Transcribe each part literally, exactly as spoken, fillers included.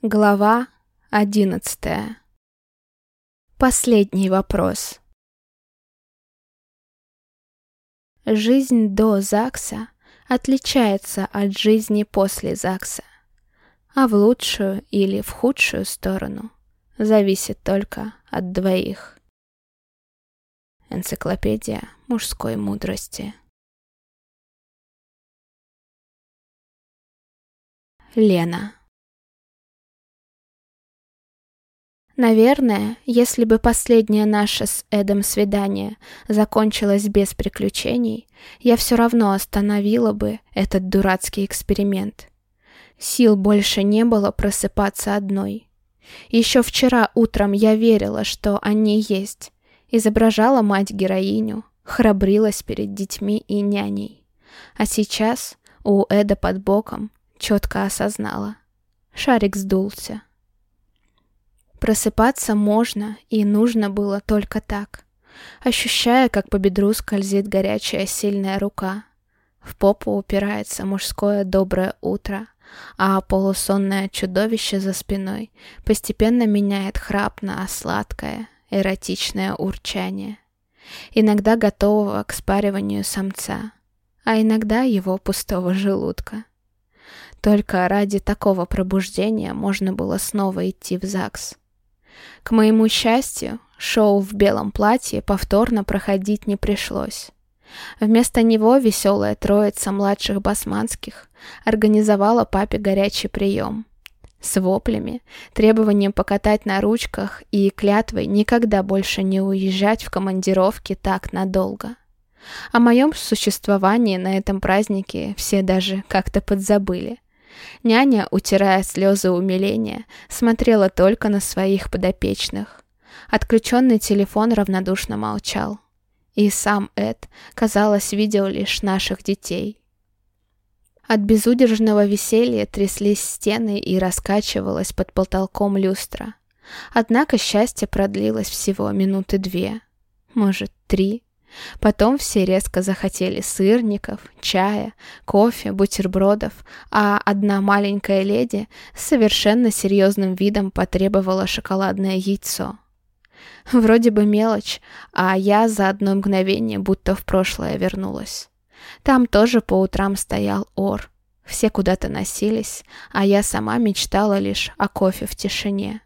Глава одиннадцатая. Последний вопрос. Жизнь до ЗАГСа отличается от жизни после ЗАГСа, а в лучшую или в худшую сторону зависит только от двоих. Энциклопедия мужской мудрости. Лена. Наверное, если бы последнее наше с Эдом свидание закончилось без приключений, я все равно остановила бы этот дурацкий эксперимент. Сил больше не было просыпаться одной. Еще вчера утром я верила, что они есть, изображала мать-героиню, храбрилась перед детьми и няней. А сейчас у Эда под боком четко осознала. Шарик сдулся. Просыпаться можно и нужно было только так, ощущая, как по бедру скользит горячая сильная рука. В попу упирается мужское доброе утро, а полусонное чудовище за спиной постепенно меняет храп на сладкое, эротичное урчание. Иногда готового к спариванию самца, а иногда его пустого желудка. Только ради такого пробуждения можно было снова идти в ЗАГС. К моему счастью, шоу в белом платье повторно проходить не пришлось. Вместо него веселая троица младших басманских организовала папе горячий прием. С воплями, требованием покатать на ручках и клятвой никогда больше не уезжать в командировки так надолго. О моем существовании на этом празднике все даже как-то подзабыли. Няня, утирая слезы умиления, смотрела только на своих подопечных. Отключенный телефон равнодушно молчал. И сам Эд, казалось, видел лишь наших детей. От безудержного веселья тряслись стены и раскачивалась под потолком люстра. Однако счастье продлилось всего минуты две, может, три. Потом все резко захотели сырников, чая, кофе, бутербродов, а одна маленькая леди с совершенно серьезным видом потребовала шоколадное яйцо. Вроде бы мелочь, а я за одно мгновение будто в прошлое вернулась. Там тоже по утрам стоял ор. Все куда-то носились, а я сама мечтала лишь о кофе в тишине.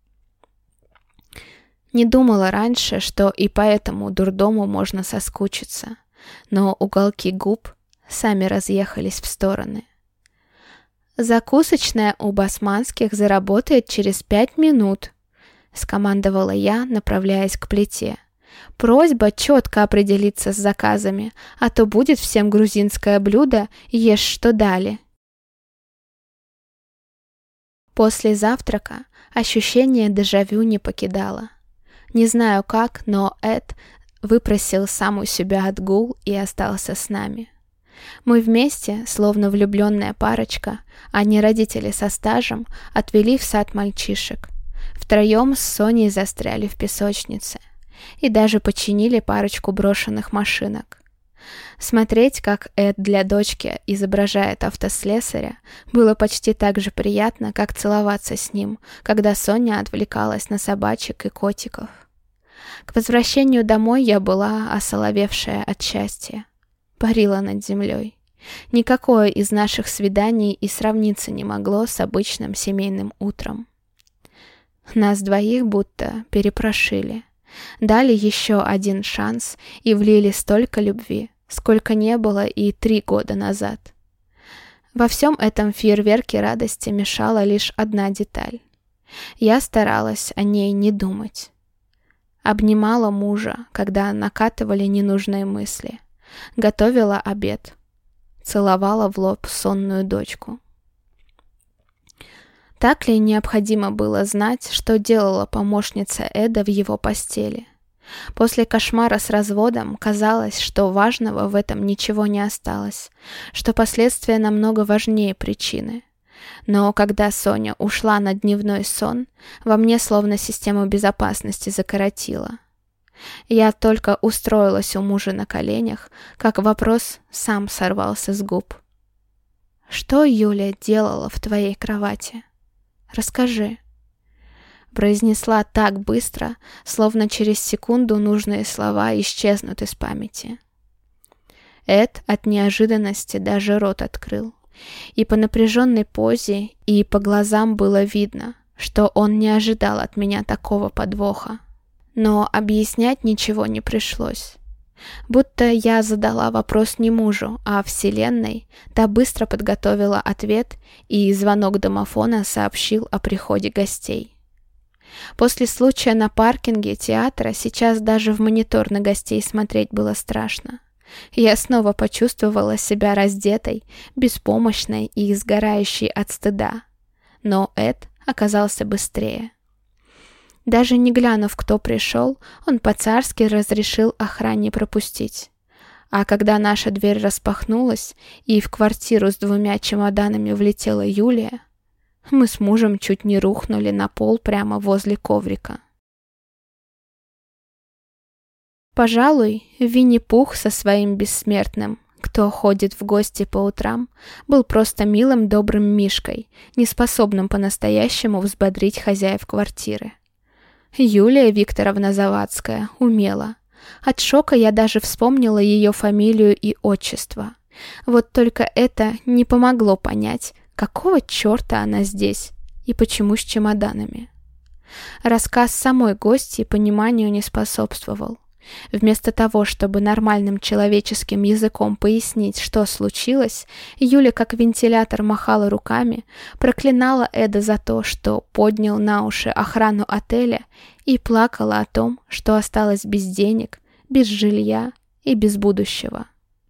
Не думала раньше, что и по этому дурдому можно соскучиться, но уголки губ сами разъехались в стороны. «Закусочная у басманских заработает через пять минут», — скомандовала я, направляясь к плите. «Просьба четко определиться с заказами, а то будет всем грузинское блюдо «Ешь, что дали». После завтрака ощущение дежавю не покидало. Не знаю как, но Эд выпросил сам у себя отгул и остался с нами. Мы вместе, словно влюбленная парочка, а не родители со стажем, отвели в сад мальчишек. Втроем с Соней застряли в песочнице и даже починили парочку брошенных машинок. Смотреть, как Эд для дочки изображает автослесаря, было почти так же приятно, как целоваться с ним, когда Соня отвлекалась на собачек и котиков. К возвращению домой я была осоловевшая от счастья. Парила над землей. Никакое из наших свиданий и сравниться не могло с обычным семейным утром. Нас двоих будто перепрошили. Дали еще один шанс и влили столько любви, сколько не было и три года назад. Во всем этом фейерверке радости мешала лишь одна деталь. Я старалась о ней не думать. Обнимала мужа, когда накатывали ненужные мысли. Готовила обед. Целовала в лоб сонную дочку. Так ли необходимо было знать, что делала помощница Эда в его постели? После кошмара с разводом казалось, что важного в этом ничего не осталось, что последствия намного важнее причины. Но когда Соня ушла на дневной сон, во мне словно систему безопасности закоротило. Я только устроилась у мужа на коленях, как вопрос сам сорвался с губ. «Что Юля делала в твоей кровати?» Расскажи». Произнесла так быстро, словно через секунду нужные слова исчезнут из памяти. Эд от неожиданности даже рот открыл. И по напряженной позе, и по глазам было видно, что он не ожидал от меня такого подвоха. Но объяснять ничего не пришлось. Будто я задала вопрос не мужу, а Вселенной, та быстро подготовила ответ, и звонок домофона сообщил о приходе гостей. После случая на паркинге театра сейчас даже в монитор на гостей смотреть было страшно. Я снова почувствовала себя раздетой, беспомощной и сгорающей от стыда. Но Эд оказался быстрее. Даже не глянув, кто пришел, он по-царски разрешил охране пропустить. А когда наша дверь распахнулась, и в квартиру с двумя чемоданами влетела Юлия, мы с мужем чуть не рухнули на пол прямо возле коврика. Пожалуй, Винни-Пух со своим бессмертным, кто ходит в гости по утрам, был просто милым добрым мишкой, неспособным по-настоящему взбодрить хозяев квартиры. Юлия Викторовна Завадская умела. От шока я даже вспомнила ее фамилию и отчество. Вот только это не помогло понять, какого черта она здесь и почему с чемоданами. Рассказ самой гости пониманию не способствовал. Вместо того, чтобы нормальным человеческим языком пояснить, что случилось, Юля как вентилятор махала руками, проклинала Эда за то, что поднял на уши охрану отеля, и плакала о том, что осталась без денег, без жилья и без будущего.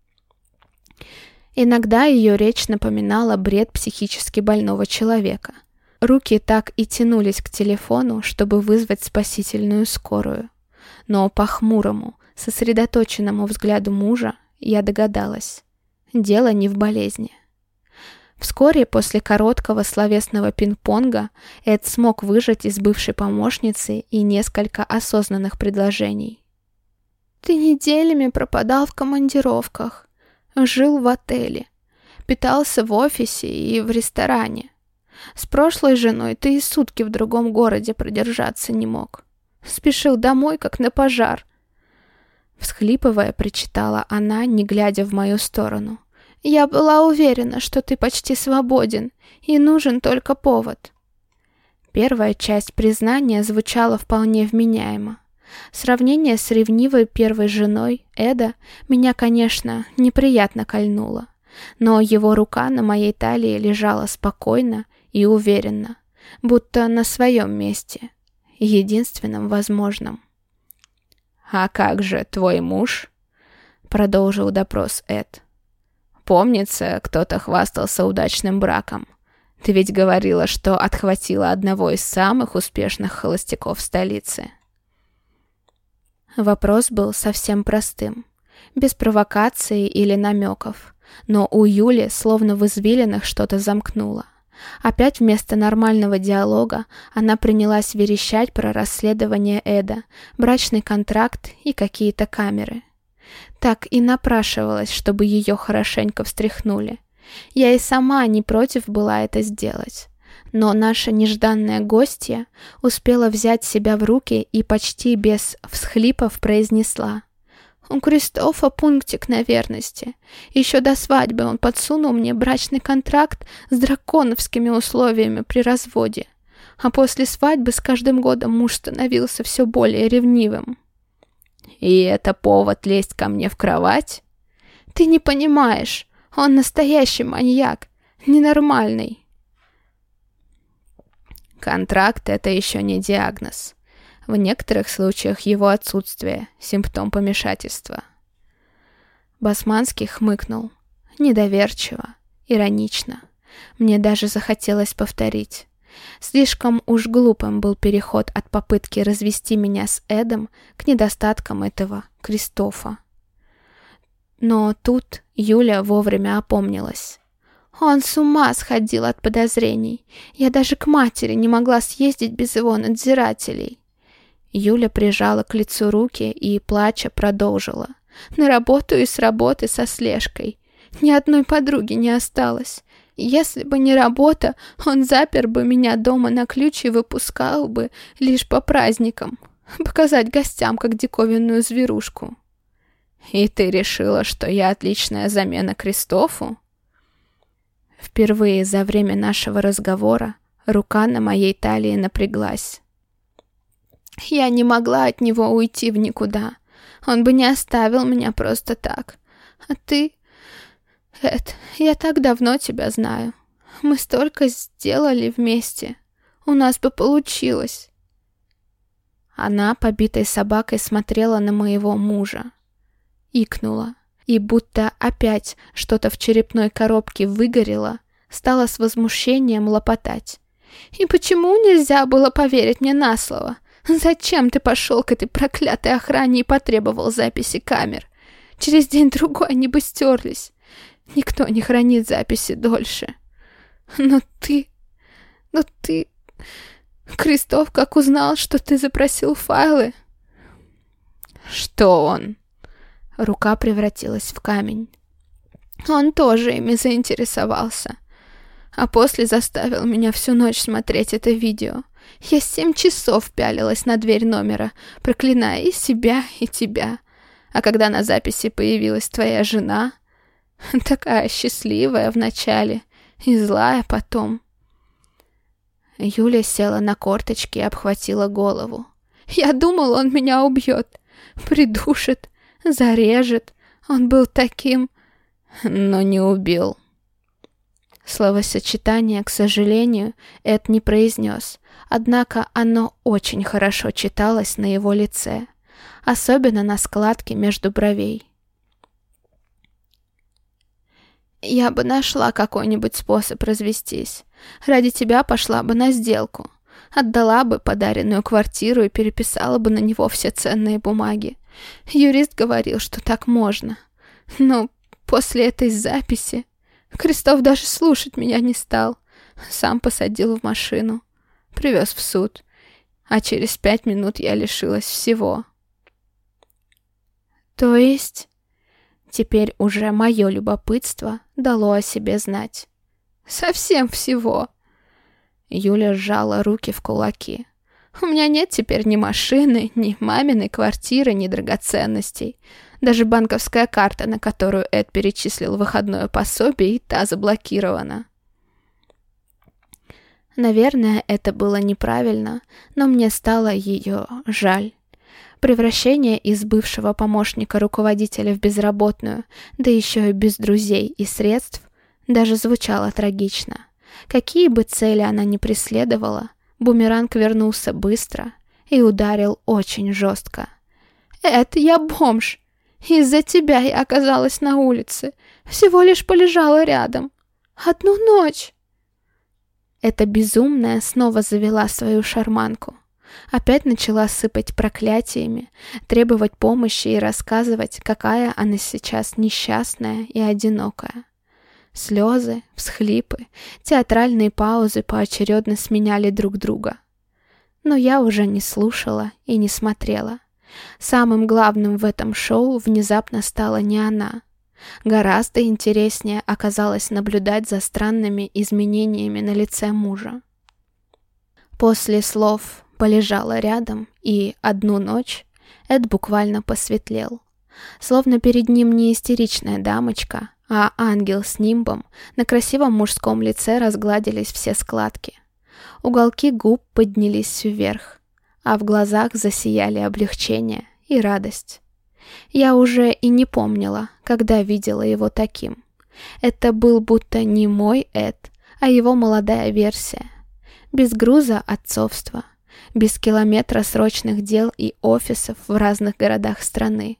Иногда ее речь напоминала бред психически больного человека. Руки так и тянулись к телефону, чтобы вызвать спасительную скорую. Но по хмурому, сосредоточенному взгляду мужа я догадалась. Дело не в болезни. Вскоре после короткого словесного пинг-понга Эд смог выжать из бывшей помощницы и несколько осознанных предложений. «Ты неделями пропадал в командировках, жил в отеле, питался в офисе и в ресторане. С прошлой женой ты и сутки в другом городе продержаться не мог. Спешил домой, как на пожар». Всхлипывая, причитала она, не глядя в мою сторону. «Я была уверена, что ты почти свободен, и нужен только повод». Первая часть признания звучала вполне вменяемо. Сравнение с ревнивой первой женой Эда меня, конечно, неприятно кольнуло, но его рука на моей талии лежала спокойно и уверенно, будто на своем месте, единственном возможном. «А как же твой муж?» — продолжил допрос Эд. «Помнится, кто-то хвастался удачным браком. Ты ведь говорила, что отхватила одного из самых успешных холостяков столицы». Вопрос был совсем простым, без провокации или намеков, но у Юли словно в извилинах что-то замкнуло. Опять вместо нормального диалога она принялась верещать про расследование Эда, брачный контракт и какие-то камеры. Так и напрашивалось, чтобы ее хорошенько встряхнули. Я и сама не против была это сделать. Но наша нежданная гостья успела взять себя в руки и почти без всхлипов произнесла: «У Кристофа пунктик на верности. Еще до свадьбы он подсунул мне брачный контракт с драконовскими условиями при разводе. А после свадьбы с каждым годом муж становился все более ревнивым». «И это повод лезть ко мне в кровать?» «Ты не понимаешь, он настоящий маньяк, ненормальный». Контракт — это еще не диагноз. В некоторых случаях его отсутствие — симптом помешательства. Басманский хмыкнул. Недоверчиво, иронично. Мне даже захотелось повторить. Слишком уж глупым был переход от попытки развести меня с Эдом к недостаткам этого Кристофа. Но тут Юля вовремя опомнилась. Он с ума сходил от подозрений. Я даже к матери не могла съездить без его надзирателей. Юля прижала к лицу руки и, плача, продолжила. На работу и с работы со слежкой. Ни одной подруги не осталось. Если бы не работа, он запер бы меня дома на ключ и выпускал бы лишь по праздникам, показать гостям как диковинную зверушку. И ты решила, что я отличная замена Кристофу? Впервые за время нашего разговора рука на моей талии напряглась. Я не могла от него уйти в никуда. Он бы не оставил меня просто так. А ты... Эд, я так давно тебя знаю. Мы столько сделали вместе. У нас бы получилось. Она, побитой собакой, смотрела на моего мужа. Икнула. И будто опять что-то в черепной коробке выгорело, стала с возмущением лопотать. И почему нельзя было поверить мне на слово? Зачем ты пошел к этой проклятой охране и потребовал записи камер? Через день-другой они бы стерлись. Никто не хранит записи дольше. Но ты... Но ты... Кристоф как узнал, что ты запросил файлы? Что он? Рука превратилась в камень. Он тоже ими заинтересовался. А после заставил меня всю ночь смотреть это видео. Я семь часов пялилась на дверь номера, проклиная и себя, и тебя. А когда на записи появилась твоя жена, такая счастливая вначале и злая потом. Юля села на корточки и обхватила голову. Я думала, он меня убьет, придушит, зарежет. Он был таким, но не убил. Словосочетание, к сожалению, Эд не произнес, однако оно очень хорошо читалось на его лице, особенно на складке между бровей. Я бы нашла какой-нибудь способ развестись. Ради тебя пошла бы на сделку. Отдала бы подаренную квартиру и переписала бы на него все ценные бумаги. Юрист говорил, что так можно. Но после этой записи Кристоф даже слушать меня не стал. Сам посадил в машину. Привез в суд. А через пять минут я лишилась всего. То есть... Теперь уже мое любопытство дало о себе знать. Совсем всего. Юля сжала руки в кулаки. У меня нет теперь ни машины, ни маминой квартиры, ни драгоценностей. Даже банковская карта, на которую Эд перечислил выходное пособие, и та заблокирована. Наверное, это было неправильно, но мне стало ее жаль. Превращение из бывшего помощника руководителя в безработную, да еще и без друзей и средств, даже звучало трагично. Какие бы цели она ни преследовала, бумеранг вернулся быстро и ударил очень жестко. «Эд, я бомж! Из-за тебя я оказалась на улице. Всего лишь полежала рядом. Одну ночь!» Эта безумная снова завела свою шарманку. Опять начала сыпать проклятиями, требовать помощи и рассказывать, какая она сейчас несчастная и одинокая. Слезы, всхлипы, театральные паузы поочередно сменяли друг друга. Но я уже не слушала и не смотрела. Самым главным в этом шоу внезапно стала не она. Гораздо интереснее оказалось наблюдать за странными изменениями на лице мужа. После слов «полежала рядом» и «одну ночь» Эд буквально посветлел. Словно перед ним не истеричная дамочка, а ангел с нимбом, на красивом мужском лице разгладились все складки. Уголки губ поднялись вверх, а в глазах засияли облегчение и радость. Я уже и не помнила, когда видела его таким. Это был будто не мой Эд, а его молодая версия. Без груза отцовства, без километра срочных дел и офисов в разных городах страны.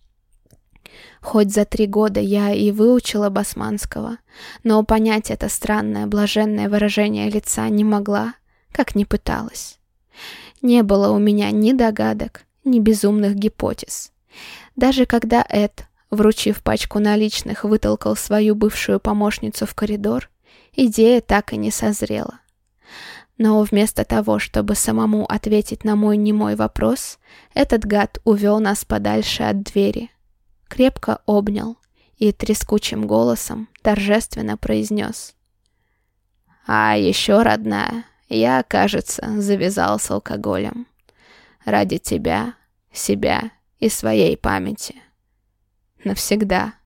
Хоть за три года я и выучила басманского, но понять это странное блаженное выражение лица не могла, как ни пыталась. Не было у меня ни догадок, ни безумных гипотез. Даже когда Эд, вручив пачку наличных, вытолкал свою бывшую помощницу в коридор, идея так и не созрела. Но вместо того, чтобы самому ответить на мой немой вопрос, этот гад увел нас подальше от двери, крепко обнял и трескучим голосом торжественно произнес: А еще, родная, я, кажется, завязал с алкоголем. Ради тебя, себя и своей памяти. Навсегда.